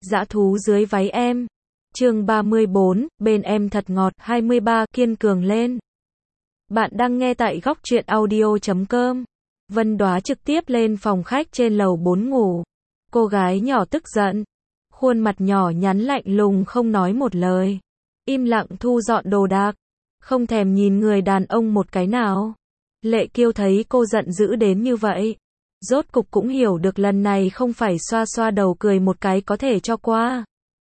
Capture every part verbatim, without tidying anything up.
Dã thú dưới váy em. Chương ba mươi bốn, bên em thật ngọt. hai mươi ba, kiên cường lên. Bạn đang nghe tại góc truyện audio chấm com. Vân Đoá trực tiếp lên phòng khách trên lầu bốn ngủ. Cô gái nhỏ tức giận. Khuôn mặt nhỏ nhắn lạnh lùng không nói một lời. Im lặng thu dọn đồ đạc. Không thèm nhìn người đàn ông một cái nào. Lệ Kiêu thấy cô giận dữ đến như vậy. Rốt cục cũng hiểu được lần này không phải xoa xoa đầu cười một cái có thể cho qua.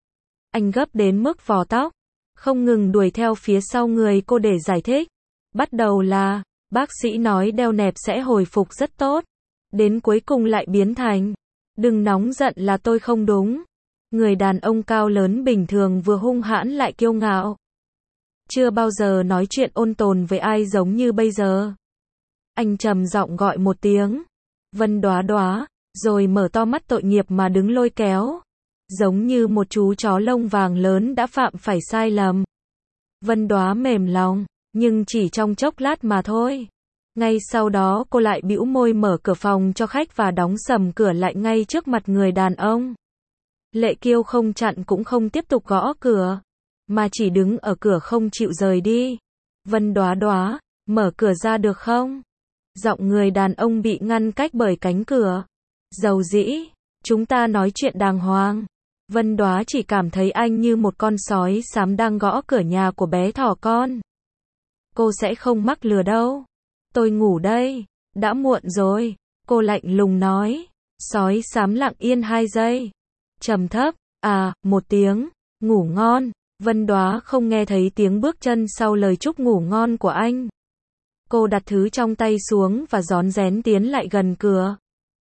Anh gấp đến mức vò tóc. Không ngừng đuổi theo phía sau người cô để giải thích. Bắt đầu là, bác sĩ nói đeo nẹp sẽ hồi phục rất tốt. Đến cuối cùng lại biến thành, đừng nóng giận là tôi không đúng. Người đàn ông cao lớn bình thường vừa hung hãn lại kiêu ngạo. Chưa bao giờ nói chuyện ôn tồn với ai giống như bây giờ. Anh trầm giọng gọi một tiếng. Vân Đoá Đoá, rồi mở to mắt tội nghiệp mà đứng lôi kéo. Giống như một chú chó lông vàng lớn đã phạm phải sai lầm. Vân Đoá mềm lòng, nhưng chỉ trong chốc lát mà thôi. Ngay sau đó cô lại bĩu môi mở cửa phòng cho khách và đóng sầm cửa lại ngay trước mặt người đàn ông. Lệ Kiêu không chặn cũng không tiếp tục gõ cửa, mà chỉ đứng ở cửa không chịu rời đi. Vân Đoá Đoá, mở cửa ra được không? Giọng người đàn ông bị ngăn cách bởi cánh cửa. Dầu dĩ, chúng ta nói chuyện đàng hoàng. Vân Đoá chỉ cảm thấy anh như một con sói xám đang gõ cửa nhà của bé thỏ con. Cô sẽ không mắc lừa đâu. Tôi ngủ đây, đã muộn rồi. Cô lạnh lùng nói. Sói xám lặng yên hai giây. Trầm thấp, à, một tiếng, ngủ ngon. Vân Đoá không nghe thấy tiếng bước chân sau lời chúc ngủ ngon của anh. Cô đặt thứ trong tay xuống và rón rén tiến lại gần cửa.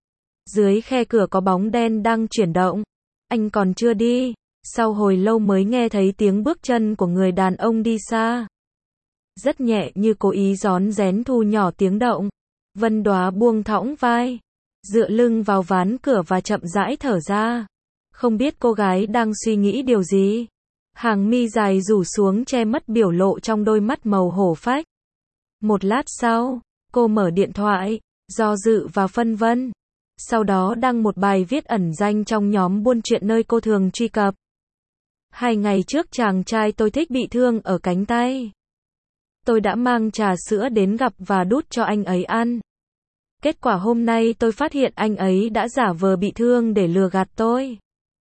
Dưới khe cửa có bóng đen đang chuyển động. Anh còn chưa đi, sau hồi lâu mới nghe thấy tiếng bước chân của người đàn ông đi xa. Rất nhẹ như cố ý rón rén thu nhỏ tiếng động. Vân Đoá buông thõng vai, dựa lưng vào ván cửa và chậm rãi thở ra. Không biết cô gái đang suy nghĩ điều gì. Hàng mi dài rủ xuống che mất biểu lộ trong đôi mắt màu hổ phách. Một lát sau, cô mở điện thoại, do dự và phân vân. Sau đó đăng một bài viết ẩn danh trong nhóm buôn chuyện nơi cô thường truy cập. Hai ngày trước chàng trai tôi thích bị thương ở cánh tay. Tôi đã mang trà sữa đến gặp và đút cho anh ấy ăn. Kết quả hôm nay tôi phát hiện anh ấy đã giả vờ bị thương để lừa gạt tôi.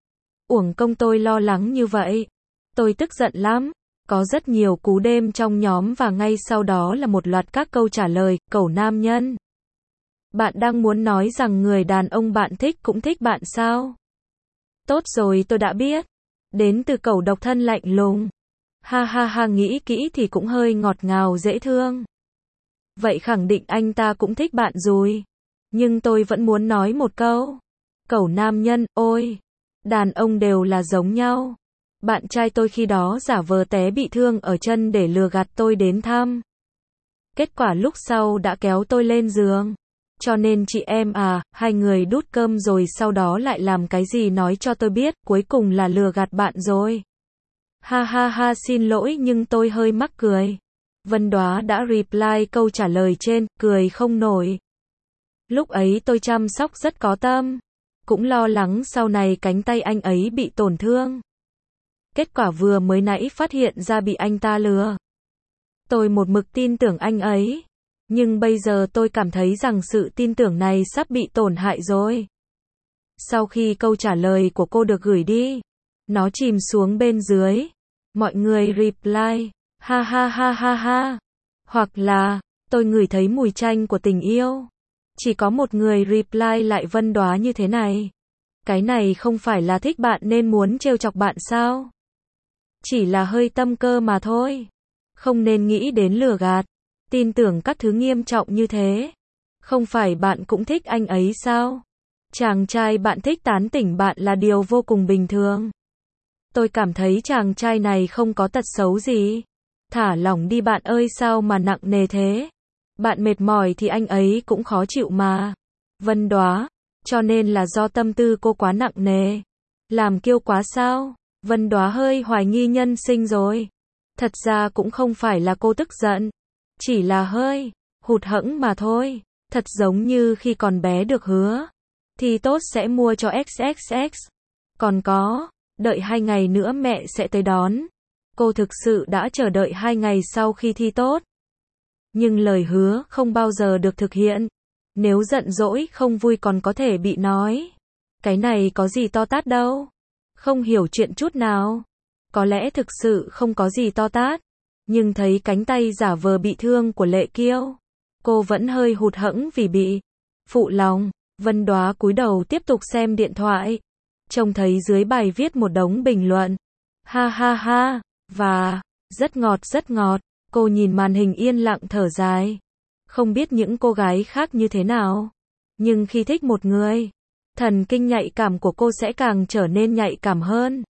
Uổng công tôi lo lắng như vậy. Tôi tức giận lắm. Có rất nhiều cú đêm trong nhóm và ngay sau đó là một loạt các câu trả lời, cẩu nam nhân. Bạn đang muốn nói rằng người đàn ông bạn thích cũng thích bạn sao? Tốt rồi, tôi đã biết. Đến từ cẩu độc thân lạnh lùng. Ha ha ha, nghĩ kỹ thì cũng hơi ngọt ngào dễ thương. Vậy khẳng định anh ta cũng thích bạn rồi. Nhưng tôi vẫn muốn nói một câu. Cẩu nam nhân, ôi, đàn ông đều là giống nhau. Bạn trai tôi khi đó giả vờ té bị thương ở chân để lừa gạt tôi đến thăm. Kết quả lúc sau đã kéo tôi lên giường. Cho nên chị em à, hai người đút cơm rồi sau đó lại làm cái gì nói cho tôi biết, cuối cùng là lừa gạt bạn rồi. Ha ha ha, xin lỗi nhưng tôi hơi mắc cười. Vân Đoá đã reply câu trả lời trên, cười không nổi. Lúc ấy tôi chăm sóc rất có tâm. Cũng lo lắng sau này cánh tay anh ấy bị tổn thương. Kết quả vừa mới nãy phát hiện ra bị anh ta lừa. Tôi một mực tin tưởng anh ấy. Nhưng bây giờ tôi cảm thấy rằng sự tin tưởng này sắp bị tổn hại rồi. Sau khi câu trả lời của cô được gửi đi, nó chìm xuống bên dưới. Mọi người reply, ha ha ha ha ha. Hoặc là, tôi ngửi thấy mùi chanh của tình yêu. Chỉ có một người reply lại Vân Đoá như thế này. Cái này không phải là thích bạn nên muốn trêu chọc bạn sao? Chỉ là hơi tâm cơ mà thôi. Không nên nghĩ đến lừa gạt. Tin tưởng các thứ nghiêm trọng như thế. Không phải bạn cũng thích anh ấy sao? Chàng trai bạn thích tán tỉnh bạn là điều vô cùng bình thường. Tôi cảm thấy chàng trai này không có tật xấu gì. Thả lỏng đi bạn ơi, sao mà nặng nề thế? Bạn mệt mỏi thì anh ấy cũng khó chịu mà. Vân Đoá, cho nên là do tâm tư cô quá nặng nề. Làm kiêu quá sao? Vân Đoá hơi hoài nghi nhân sinh rồi. Thật ra cũng không phải là cô tức giận. Chỉ là hơi hụt hẫng mà thôi. Thật giống như khi còn bé được hứa thì tốt sẽ mua cho ích ích ích. Còn có, đợi hai ngày nữa mẹ sẽ tới đón. Cô thực sự đã chờ đợi hai ngày sau khi thi tốt. Nhưng lời hứa không bao giờ được thực hiện. Nếu giận dỗi không vui còn có thể bị nói. Cái này có gì to tát đâu. Không hiểu chuyện chút nào. Có lẽ thực sự không có gì to tát. Nhưng thấy cánh tay giả vờ bị thương của Lệ Kiêu, cô vẫn hơi hụt hẫng vì bị phụ lòng. Vân Đoá cúi đầu tiếp tục xem điện thoại. Trông thấy dưới bài viết một đống bình luận. Ha ha ha, và, rất ngọt rất ngọt. Cô nhìn màn hình yên lặng thở dài. Không biết những cô gái khác như thế nào. Nhưng khi thích một người, thần kinh nhạy cảm của cô sẽ càng trở nên nhạy cảm hơn.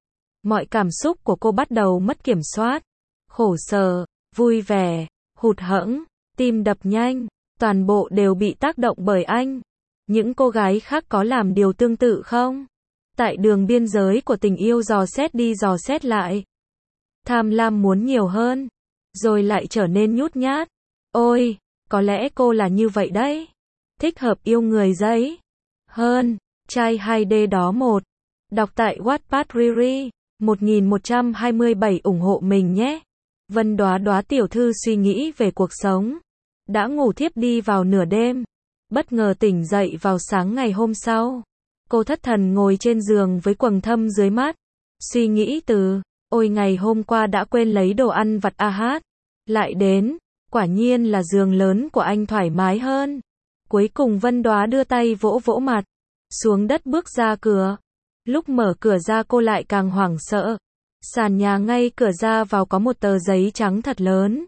Mọi cảm xúc của cô bắt đầu mất kiểm soát. Khổ sở, vui vẻ, hụt hẫng, tim đập nhanh, toàn bộ đều bị tác động bởi anh. Những cô gái khác có làm điều tương tự không? Tại đường biên giới của tình yêu dò xét đi dò xét lại. Tham lam muốn nhiều hơn, rồi lại trở nên nhút nhát. Ôi, có lẽ cô là như vậy đấy. Thích hợp yêu người giấy hơn, trai hai D đó một. Đọc tại Wattpad Riri, một nghìn một trăm hai mươi bảy ủng hộ mình nhé. Vân Đoá Đoá tiểu thư suy nghĩ về cuộc sống. Đã ngủ thiếp đi vào nửa đêm. Bất ngờ tỉnh dậy vào sáng ngày hôm sau. Cô thất thần ngồi trên giường với quầng thâm dưới mắt. Suy nghĩ từ, ôi ngày hôm qua đã quên lấy đồ ăn vặt a hát. Lại đến, quả nhiên là giường lớn của anh thoải mái hơn. Cuối cùng Vân Đoá đưa tay vỗ vỗ mặt. Xuống đất bước ra cửa. Lúc mở cửa ra cô lại càng hoảng sợ. Sàn nhà ngay cửa ra vào có một tờ giấy trắng thật lớn.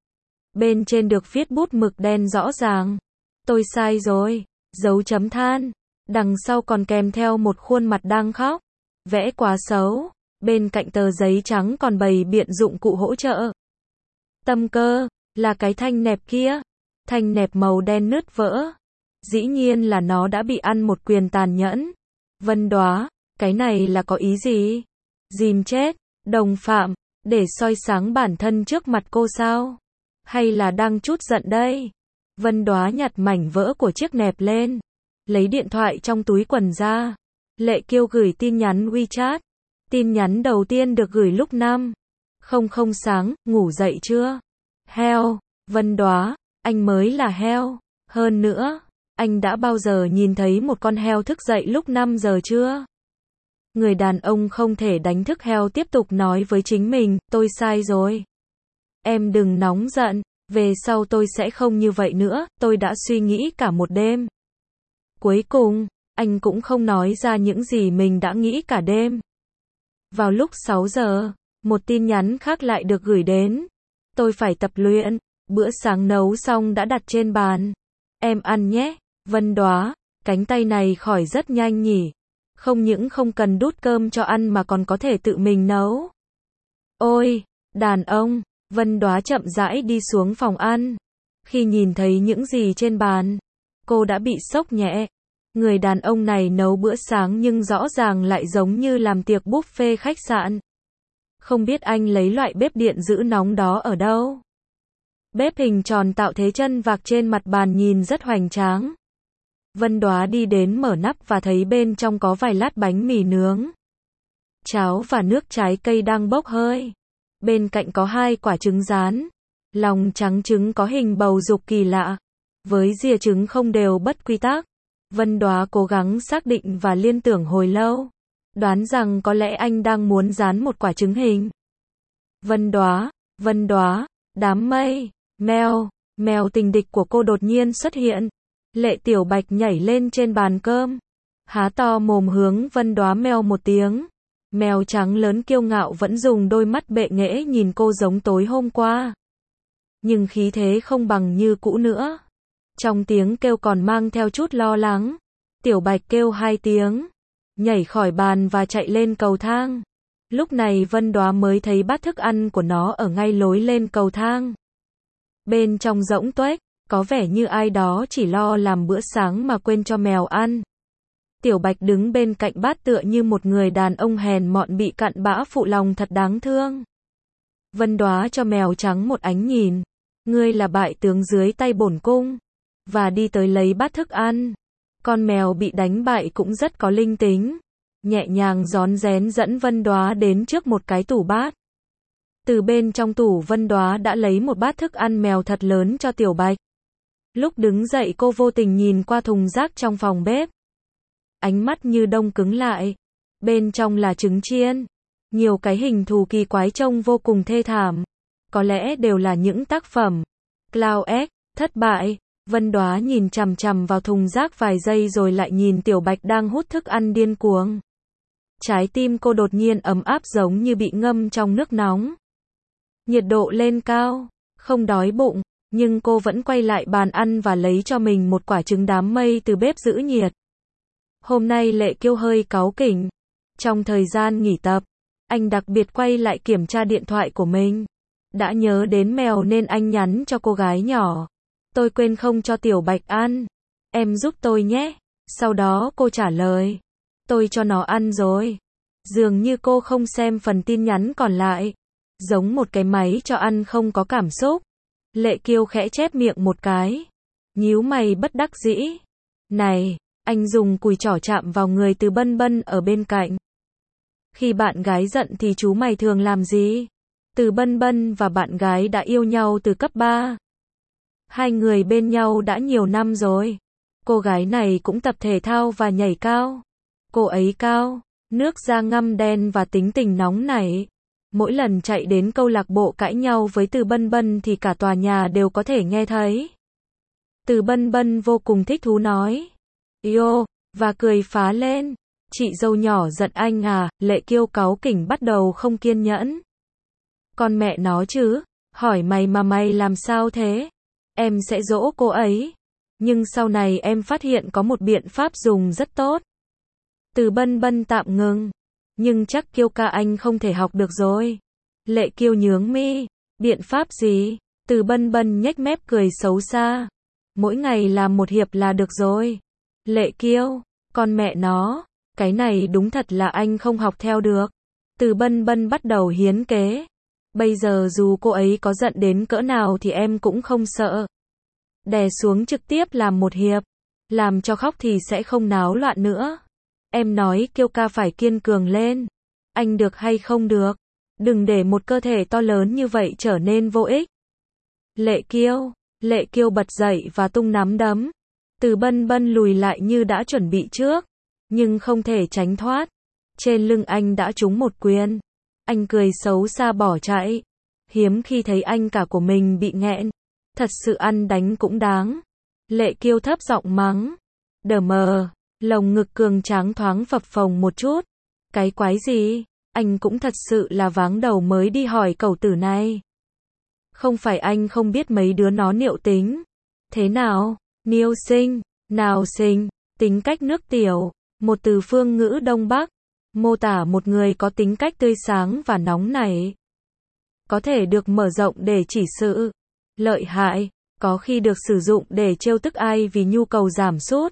Bên trên được viết bút mực đen rõ ràng. Tôi sai rồi. Dấu chấm than. Đằng sau còn kèm theo một khuôn mặt đang khóc. Vẽ quá xấu. Bên cạnh tờ giấy trắng còn bày biện dụng cụ hỗ trợ. Tâm cơ, là cái thanh nẹp kia. Thanh nẹp màu đen nứt vỡ. Dĩ nhiên là nó đã bị ăn một quyền tàn nhẫn. Vân Đoá, cái này là có ý gì? Dìm chết, đồng phạm, để soi sáng bản thân trước mặt cô sao? Hay là đang chút giận đây? Vân Đoá nhặt mảnh vỡ của chiếc nẹp lên. Lấy điện thoại trong túi quần ra. Lệ Kiêu gửi tin nhắn WeChat. Tin nhắn đầu tiên được gửi lúc năm không không sáng, ngủ dậy chưa? Heo, Vân Đoá, anh mới là heo. Hơn nữa, anh đã bao giờ nhìn thấy một con heo thức dậy lúc năm giờ chưa? Người đàn ông không thể đánh thức heo tiếp tục nói với chính mình, tôi sai rồi. Em đừng nóng giận, về sau tôi sẽ không như vậy nữa, tôi đã suy nghĩ cả một đêm. Cuối cùng, anh cũng không nói ra những gì mình đã nghĩ cả đêm. Vào lúc sáu giờ, một tin nhắn khác lại được gửi đến. Tôi phải tập luyện, bữa sáng nấu xong đã đặt trên bàn. Em ăn nhé, Vân Đoá, cánh tay này khỏi rất nhanh nhỉ. Không những không cần đút cơm cho ăn mà còn có thể tự mình nấu. Ôi, đàn ông, Vân Đoá chậm rãi đi xuống phòng ăn. Khi nhìn thấy những gì trên bàn, cô đã bị sốc nhẹ. Người đàn ông này nấu bữa sáng nhưng rõ ràng lại giống như làm tiệc buffet khách sạn. Không biết anh lấy loại bếp điện giữ nóng đó ở đâu. Bếp hình tròn tạo thế chân vạc trên mặt bàn nhìn rất hoành tráng. Vân Đoá đi đến mở nắp và thấy bên trong có vài lát bánh mì nướng. Cháo và nước trái cây đang bốc hơi. Bên cạnh có hai quả trứng rán. Lòng trắng trứng có hình bầu dục kỳ lạ. Với rìa trứng không đều bất quy tắc. Vân Đoá cố gắng xác định và liên tưởng hồi lâu. Đoán rằng có lẽ anh đang muốn rán một quả trứng hình. Vân Đoá, Vân Đoá, đám mây, mèo, mèo tình địch của cô đột nhiên xuất hiện. Lệ Tiểu Bạch nhảy lên trên bàn cơm. Há to mồm hướng Vân Đoá meo một tiếng. Mèo trắng lớn kiêu ngạo vẫn dùng đôi mắt bệ nghễ nhìn cô giống tối hôm qua. Nhưng khí thế không bằng như cũ nữa. Trong tiếng kêu còn mang theo chút lo lắng. Tiểu Bạch kêu hai tiếng. Nhảy khỏi bàn và chạy lên cầu thang. Lúc này Vân Đoá mới thấy bát thức ăn của nó ở ngay lối lên cầu thang. Bên trong rỗng tuếch, có vẻ như ai đó chỉ lo làm bữa sáng mà quên cho mèo ăn. Tiểu Bạch đứng bên cạnh bát tựa như một người đàn ông hèn mọn bị cặn bã phụ lòng thật đáng thương. Vân Đoá cho mèo trắng một ánh nhìn. Ngươi là bại tướng dưới tay bổn cung. Và đi tới lấy bát thức ăn. Con mèo bị đánh bại cũng rất có linh tính. nhẹ nhàng rón rén dẫn Vân Đóa đến trước một cái tủ bát. Từ bên trong tủ Vân Đóa đã lấy một bát thức ăn mèo thật lớn cho Tiểu Bạch. Lúc đứng dậy cô vô tình nhìn qua thùng rác trong phòng bếp. Ánh mắt như đông cứng lại. Bên trong là trứng chiên. Nhiều cái hình thù kỳ quái trông vô cùng thê thảm. Có lẽ đều là những tác phẩm Cloud X, thất bại. Vân Đóa nhìn chằm chằm vào thùng rác vài giây rồi lại nhìn Tiểu Bạch đang hút thức ăn điên cuồng. Trái tim cô đột nhiên ấm áp giống như bị ngâm trong nước nóng. Nhiệt độ lên cao, không đói bụng, nhưng cô vẫn quay lại bàn ăn và lấy cho mình một quả trứng đám mây từ bếp giữ nhiệt. Hôm nay Lệ Kiêu hơi cáu kỉnh. Trong thời gian nghỉ tập, anh đặc biệt quay lại kiểm tra điện thoại của mình. Đã nhớ đến mèo nên anh nhắn cho cô gái nhỏ. Tôi quên không cho Tiểu Bạch ăn. Em giúp tôi nhé. Sau đó cô trả lời. Tôi cho nó ăn rồi. Dường như cô không xem phần tin nhắn còn lại. Giống một cái máy cho ăn không có cảm xúc. Lệ Kiêu khẽ chép miệng một cái. Nhíu mày bất đắc dĩ. Này, anh dùng cùi trỏ chạm vào người Từ Bân Bân ở bên cạnh. Khi bạn gái giận thì chú mày thường làm gì? Từ Bân Bân và bạn gái đã yêu nhau từ cấp ba. Hai người bên nhau đã nhiều năm rồi. Cô gái này cũng tập thể thao và nhảy cao. Cô ấy cao, nước da ngăm đen và tính tình nóng nảy. Mỗi lần chạy đến câu lạc bộ cãi nhau với Từ Bân Bân thì cả tòa nhà đều có thể nghe thấy. Từ Bân Bân vô cùng thích thú nói. Yo, và cười phá lên. Chị dâu nhỏ giận anh à, Lệ Kiêu cáu kỉnh bắt đầu không kiên nhẫn. Con mẹ nó chứ, hỏi mày mà mày làm sao thế? Em sẽ dỗ cô ấy. Nhưng sau này em phát hiện có một biện pháp dùng rất tốt. Từ Bân Bân tạm ngừng. Nhưng chắc Kiêu ca anh không thể học được rồi. Lệ Kiêu nhướng mi. Biện pháp gì? Từ Bân Bân nhếch mép cười xấu xa. Mỗi ngày làm một hiệp là được rồi. Lệ Kiêu, con mẹ nó, cái này đúng thật là anh không học theo được. Từ Bân Bân bắt đầu hiến kế. Bây giờ dù cô ấy có giận đến cỡ nào thì em cũng không sợ. Đè xuống trực tiếp làm một hiệp. Làm cho khóc thì sẽ không náo loạn nữa. Em nói Kiêu ca phải kiên cường lên. Anh được hay không được? Đừng để một cơ thể to lớn như vậy trở nên vô ích. Lệ Kiêu, Lệ Kiêu bật dậy và tung nắm đấm. Từ Bân Bân lùi lại như đã chuẩn bị trước. Nhưng không thể tránh thoát. Trên lưng anh đã trúng một quyền. Anh cười xấu xa bỏ chạy. Hiếm khi thấy anh cả của mình bị nghẹn. Thật sự ăn đánh cũng đáng. Lệ Kiêu thấp giọng mắng. Đờ mờ. Lồng ngực cường tráng thoáng phập phồng một chút. Cái quái gì? Anh cũng thật sự là váng đầu mới đi hỏi cẩu tử này. Không phải anh không biết mấy đứa nó niệu tính. Thế nào? Niêu sinh, nào sinh, tính cách nước tiểu. Một từ phương ngữ Đông Bắc. Mô tả một người có tính cách tươi sáng và nóng nảy. Có thể được mở rộng để chỉ sự. Lợi hại. Có khi được sử dụng để trêu tức ai vì nhu cầu giảm sút.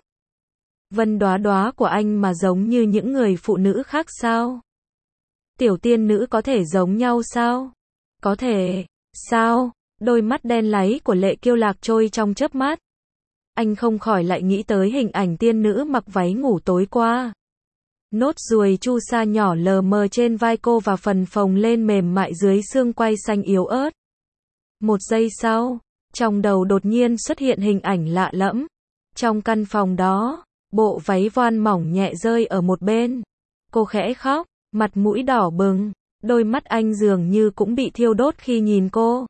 Vân Đóa Đóa của anh mà giống như những người phụ nữ khác sao? Tiểu tiên nữ có thể giống nhau sao? Có thể. Sao? Đôi mắt đen láy của Lệ Kiêu lạc trôi trong chớp mắt. Anh không khỏi lại nghĩ tới hình ảnh tiên nữ mặc váy ngủ tối qua. Nốt ruồi chu sa nhỏ lờ mờ trên vai cô và phần phồng lên mềm mại dưới xương quai xanh yếu ớt. Một giây sau, trong đầu đột nhiên xuất hiện hình ảnh lạ lẫm. Trong căn phòng đó, bộ váy voan mỏng nhẹ rơi ở một bên. Cô khẽ khóc, mặt mũi đỏ bừng, đôi mắt anh dường như cũng bị thiêu đốt khi nhìn cô.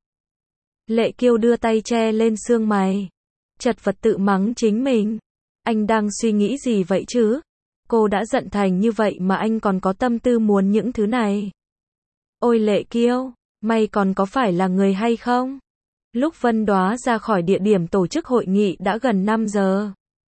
Lệ Kiêu đưa tay che lên xương mày. Chật vật tự mắng chính mình. Anh đang suy nghĩ gì vậy chứ? Cô đã giận thành như vậy mà anh còn có tâm tư muốn những thứ này. Ôi Lệ Kiêu, mày còn có phải là người hay không? Lúc Vân Đóa ra khỏi địa điểm tổ chức hội nghị đã gần năm giờ.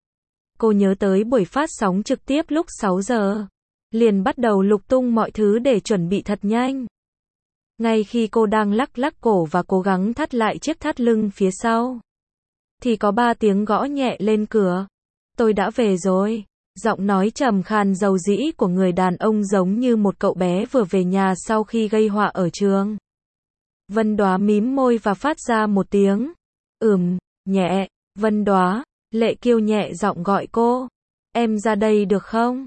Cô nhớ tới buổi phát sóng trực tiếp lúc sáu giờ. Liền bắt đầu lục tung mọi thứ để chuẩn bị thật nhanh. Ngay khi cô đang lắc lắc cổ và cố gắng thắt lại chiếc thắt lưng phía sau, thì có ba tiếng gõ nhẹ lên cửa. Tôi đã về rồi. Giọng nói trầm khàn dầu dĩ của người đàn ông giống như một cậu bé vừa về nhà sau khi gây họa ở trường. Vân Đóa mím môi và phát ra một tiếng. Ừm, nhẹ. Vân Đóa, Lệ Kiêu nhẹ giọng gọi cô. Em ra đây được không?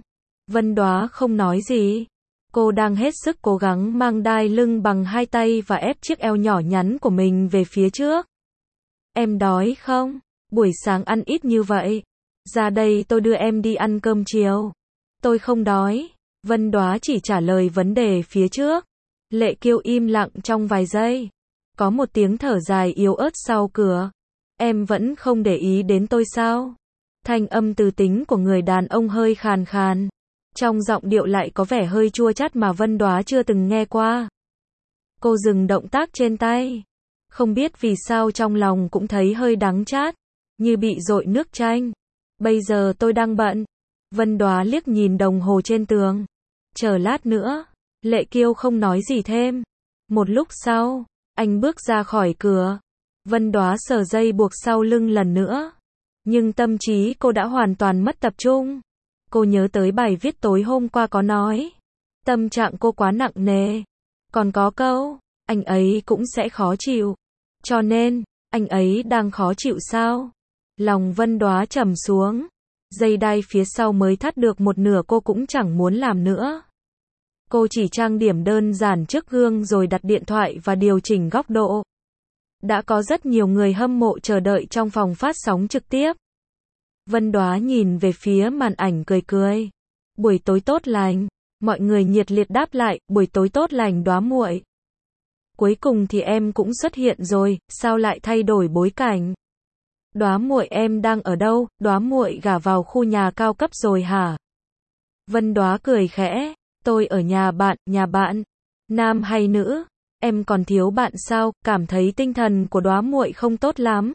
Vân Đoá không nói gì. Cô đang hết sức cố gắng mang đai lưng bằng hai tay và ép chiếc eo nhỏ nhắn của mình về phía trước. Em đói không? Buổi sáng ăn ít như vậy. Ra đây tôi đưa em đi ăn cơm chiều. Tôi không đói. Vân Đoá chỉ trả lời vấn đề phía trước. Lệ Kiêu im lặng trong vài giây. Có một tiếng thở dài yếu ớt sau cửa. Em vẫn không để ý đến tôi sao? Thanh âm từ tính của người đàn ông hơi khàn khàn. Trong giọng điệu lại có vẻ hơi chua chát mà Vân Đoá chưa từng nghe qua. Cô dừng động tác trên tay. Không biết vì sao trong lòng cũng thấy hơi đắng chát, như bị dội nước chanh. Bây giờ tôi đang bận. Vân Đoá liếc nhìn đồng hồ trên tường. Chờ lát nữa. Lệ Kiêu không nói gì thêm. Một lúc sau, anh bước ra khỏi cửa. Vân Đoá sờ dây buộc sau lưng lần nữa. Nhưng tâm trí cô đã hoàn toàn mất tập trung. Cô nhớ tới bài viết tối hôm qua có nói. Tâm trạng cô quá nặng nề. Còn có câu, anh ấy cũng sẽ khó chịu. Cho nên, anh ấy đang khó chịu sao? Lòng Vân Đoá trầm xuống. Dây đai phía sau mới thắt được một nửa cô cũng chẳng muốn làm nữa. Cô chỉ trang điểm đơn giản trước gương rồi đặt điện thoại và điều chỉnh góc độ. Đã có rất nhiều người hâm mộ chờ đợi trong phòng phát sóng trực tiếp. Vân Đoá nhìn về phía màn ảnh cười cười. Buổi tối tốt lành. Mọi người nhiệt liệt đáp lại, buổi tối tốt lành Đoá muội. Cuối cùng thì em cũng xuất hiện rồi, sao lại thay đổi bối cảnh? Đoá muội em đang ở đâu? Đoá muội gả vào khu nhà cao cấp rồi hả? Vân Đoá cười khẽ, tôi ở nhà bạn, nhà bạn. Nam hay nữ? Em còn thiếu bạn sao? Cảm thấy tinh thần của Đoá muội không tốt lắm.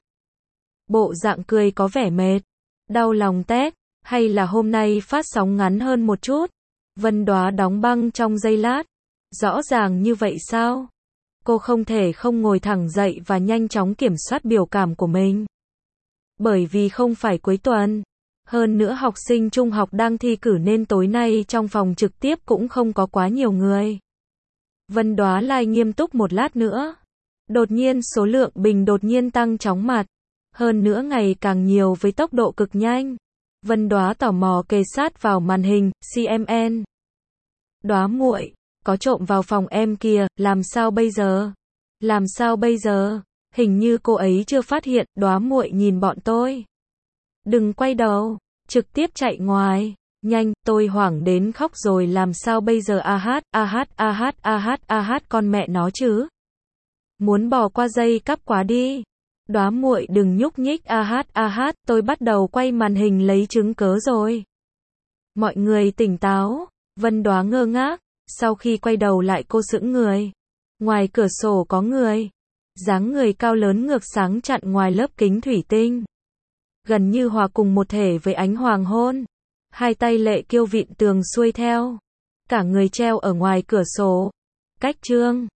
Bộ dạng cười có vẻ mệt, đau lòng tét, hay là hôm nay phát sóng ngắn hơn một chút? Vân Đoá đóng băng trong giây lát. Rõ ràng như vậy sao? Cô không thể không ngồi thẳng dậy và nhanh chóng kiểm soát biểu cảm của mình. Bởi vì không phải cuối tuần. Hơn nữa học sinh trung học đang thi cử nên tối nay trong phòng trực tiếp cũng không có quá nhiều người. Vân Đoá lai nghiêm túc một lát nữa. Đột nhiên số lượng bình đột nhiên tăng chóng mặt. Hơn nữa ngày càng nhiều với tốc độ cực nhanh. Vân Đoá tò mò kề sát vào màn hình, xê em en. Đoá muội, có trộm vào phòng em kìa, làm sao bây giờ? Làm sao bây giờ? Hình như cô ấy chưa phát hiện, Đoá muội nhìn bọn tôi. Đừng quay đầu, trực tiếp chạy ngoài. Nhanh, tôi hoảng đến khóc rồi làm sao bây giờ a hát, a hát, a hát, a hát, a hát con mẹ nó chứ. Muốn bỏ qua dây cắp quá đi. Đoá muội đừng nhúc nhích a hát, a hát, tôi bắt đầu quay màn hình lấy chứng cớ rồi. Mọi người tỉnh táo, Vân Đoá ngơ ngác, sau khi quay đầu lại cô sững người. Ngoài cửa sổ có người. Dáng người cao lớn ngược sáng chặn ngoài lớp kính thủy tinh. Gần như hòa cùng một thể với ánh hoàng hôn. Hai tay Lệ Kiêu vịn tường xuôi theo. Cả người treo ở ngoài cửa sổ. Cách trương.